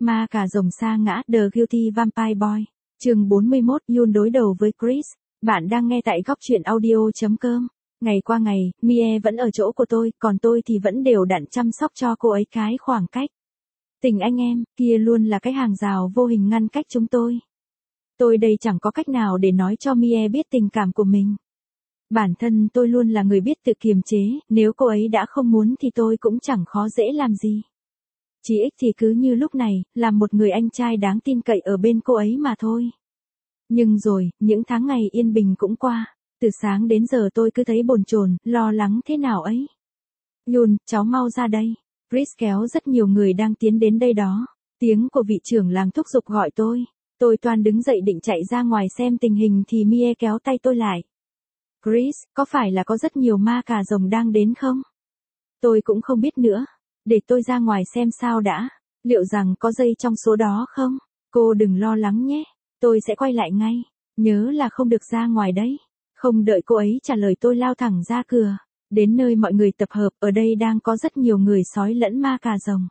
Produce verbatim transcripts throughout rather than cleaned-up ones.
Ma cà rồng sa ngã, The Guilty Vampire Boy. Chương bốn mươi mốt, Yoon đối đầu với Chris. Bạn đang nghe tại góc truyện audio chấm com. Ngày qua ngày, Mie vẫn ở chỗ của tôi, còn tôi thì vẫn đều đặn chăm sóc cho cô ấy cái khoảng cách. Tình anh em, kia luôn là cái hàng rào vô hình ngăn cách chúng tôi. Tôi đây chẳng có cách nào để nói cho Mie biết tình cảm của mình. Bản thân tôi luôn là người biết tự kiềm chế, nếu cô ấy đã không muốn thì tôi cũng chẳng khó dễ làm gì. Chỉ ích thì cứ như lúc này, là một người anh trai đáng tin cậy ở bên cô ấy mà thôi. Nhưng rồi, những tháng ngày yên bình cũng qua, từ sáng đến giờ tôi cứ thấy bồn chồn, lo lắng thế nào ấy. Yoon, cháu mau ra đây. Chris kéo rất nhiều người đang tiến đến đây đó. Tiếng của vị trưởng làng thúc giục gọi tôi. Tôi toan đứng dậy định chạy ra ngoài xem tình hình thì Mie kéo tay tôi lại. Chris, có phải là có rất nhiều ma cà rồng đang đến không? Tôi cũng không biết nữa. Để tôi ra ngoài xem sao đã. Liệu rằng có dây trong số đó không? Cô đừng lo lắng nhé. Tôi sẽ quay lại ngay. Nhớ là không được ra ngoài đấy. Không đợi cô ấy trả lời tôi lao thẳng ra cửa. Đến nơi mọi người tập hợp, ở đây đang có rất nhiều người sói lẫn ma cà rồng.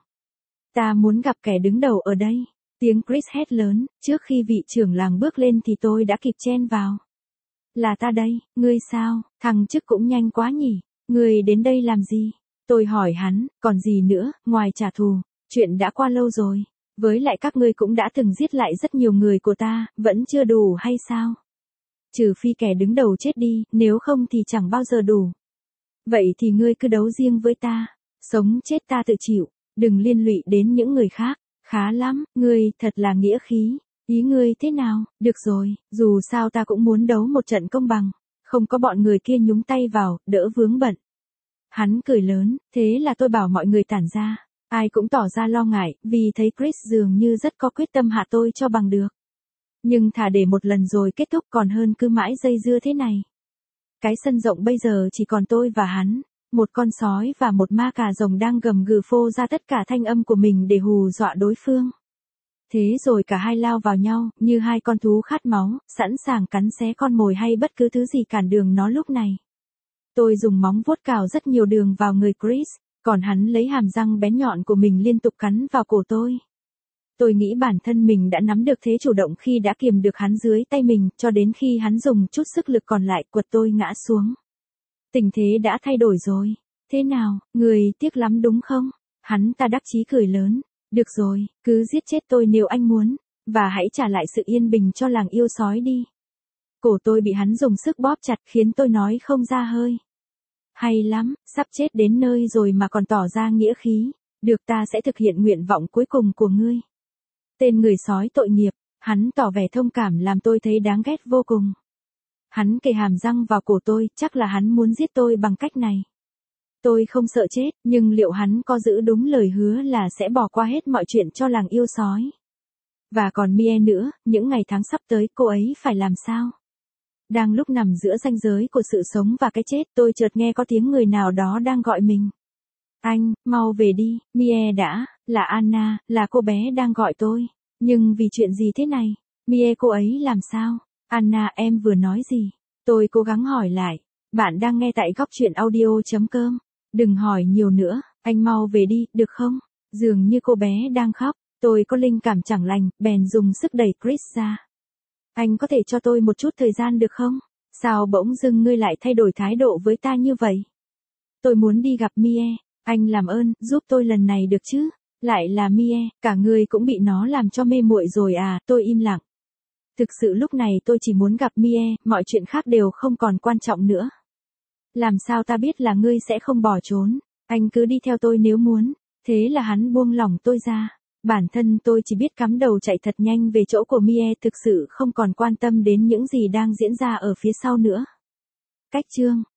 Ta muốn gặp kẻ đứng đầu ở đây. Tiếng Chris hét lớn, trước khi vị trưởng làng bước lên thì tôi đã kịp chen vào. Là ta đây, ngươi sao, thằng chức cũng nhanh quá nhỉ, ngươi đến đây làm gì? Tôi hỏi hắn, còn gì nữa, ngoài trả thù, chuyện đã qua lâu rồi. Với lại các ngươi cũng đã từng giết lại rất nhiều người của ta, vẫn chưa đủ hay sao? Trừ phi kẻ đứng đầu chết đi, nếu không thì chẳng bao giờ đủ. Vậy thì ngươi cứ đấu riêng với ta, sống chết ta tự chịu, đừng liên lụy đến những người khác. Khá lắm, ngươi thật là nghĩa khí. Ý ngươi thế nào? Được rồi, dù sao ta cũng muốn đấu một trận công bằng, không có bọn người kia nhúng tay vào, đỡ vướng bận. Hắn cười lớn, thế là tôi bảo mọi người tản ra. Ai cũng tỏ ra lo ngại, vì thấy Chris dường như rất có quyết tâm hạ tôi cho bằng được. Nhưng thà để một lần rồi kết thúc còn hơn cứ mãi dây dưa thế này. Cái sân rộng bây giờ chỉ còn tôi và hắn, một con sói và một ma cà rồng đang gầm gừ phô ra tất cả thanh âm của mình để hù dọa đối phương. Thế rồi cả hai lao vào nhau, như hai con thú khát máu, sẵn sàng cắn xé con mồi hay bất cứ thứ gì cản đường nó lúc này. Tôi dùng móng vuốt cào rất nhiều đường vào người Chris, còn hắn lấy hàm răng bén nhọn của mình liên tục cắn vào cổ tôi. Tôi nghĩ bản thân mình đã nắm được thế chủ động khi đã kiềm được hắn dưới tay mình, cho đến khi hắn dùng chút sức lực còn lại quật tôi ngã xuống. Tình thế đã thay đổi rồi. Thế nào, người tiếc lắm đúng không? Hắn ta đắc chí cười lớn. Được rồi, cứ giết chết tôi nếu anh muốn, và hãy trả lại sự yên bình cho làng yêu sói đi. Cổ tôi bị hắn dùng sức bóp chặt khiến tôi nói không ra hơi. Hay lắm, sắp chết đến nơi rồi mà còn tỏ ra nghĩa khí. Được, ta sẽ thực hiện nguyện vọng cuối cùng của ngươi. Tên người sói tội nghiệp, hắn tỏ vẻ thông cảm làm tôi thấy đáng ghét vô cùng. Hắn kề hàm răng vào cổ tôi, chắc là hắn muốn giết tôi bằng cách này. Tôi không sợ chết, nhưng liệu hắn có giữ đúng lời hứa là sẽ bỏ qua hết mọi chuyện cho làng yêu sói? Và còn Mie nữa, những ngày tháng sắp tới cô ấy phải làm sao? Đang lúc nằm giữa ranh giới của sự sống và cái chết, tôi chợt nghe có tiếng người nào đó đang gọi mình. Anh, mau về đi, Mie đã, là Anna, là cô bé đang gọi tôi. Nhưng vì chuyện gì thế này? Mie cô ấy làm sao? Anna, em vừa nói gì? Tôi cố gắng hỏi lại. Bạn đang nghe tại góc truyện audio chấm com. Đừng hỏi nhiều nữa, anh mau về đi, được không? Dường như cô bé đang khóc, tôi có linh cảm chẳng lành, bèn dùng sức đẩy Chris ra. Anh có thể cho tôi một chút thời gian được không? Sao bỗng dưng ngươi lại thay đổi thái độ với ta như vậy? Tôi muốn đi gặp Mie, anh làm ơn, giúp tôi lần này được chứ? Lại là Mie, cả người cũng bị nó làm cho mê muội rồi à, tôi im lặng. Thực sự lúc này tôi chỉ muốn gặp Mie, mọi chuyện khác đều không còn quan trọng nữa. Làm sao ta biết là ngươi sẽ không bỏ trốn, anh cứ đi theo tôi nếu muốn. Thế là hắn buông lỏng tôi ra. Bản thân tôi chỉ biết cắm đầu chạy thật nhanh về chỗ của Mie, thực sự không còn quan tâm đến những gì đang diễn ra ở phía sau nữa. Cách chương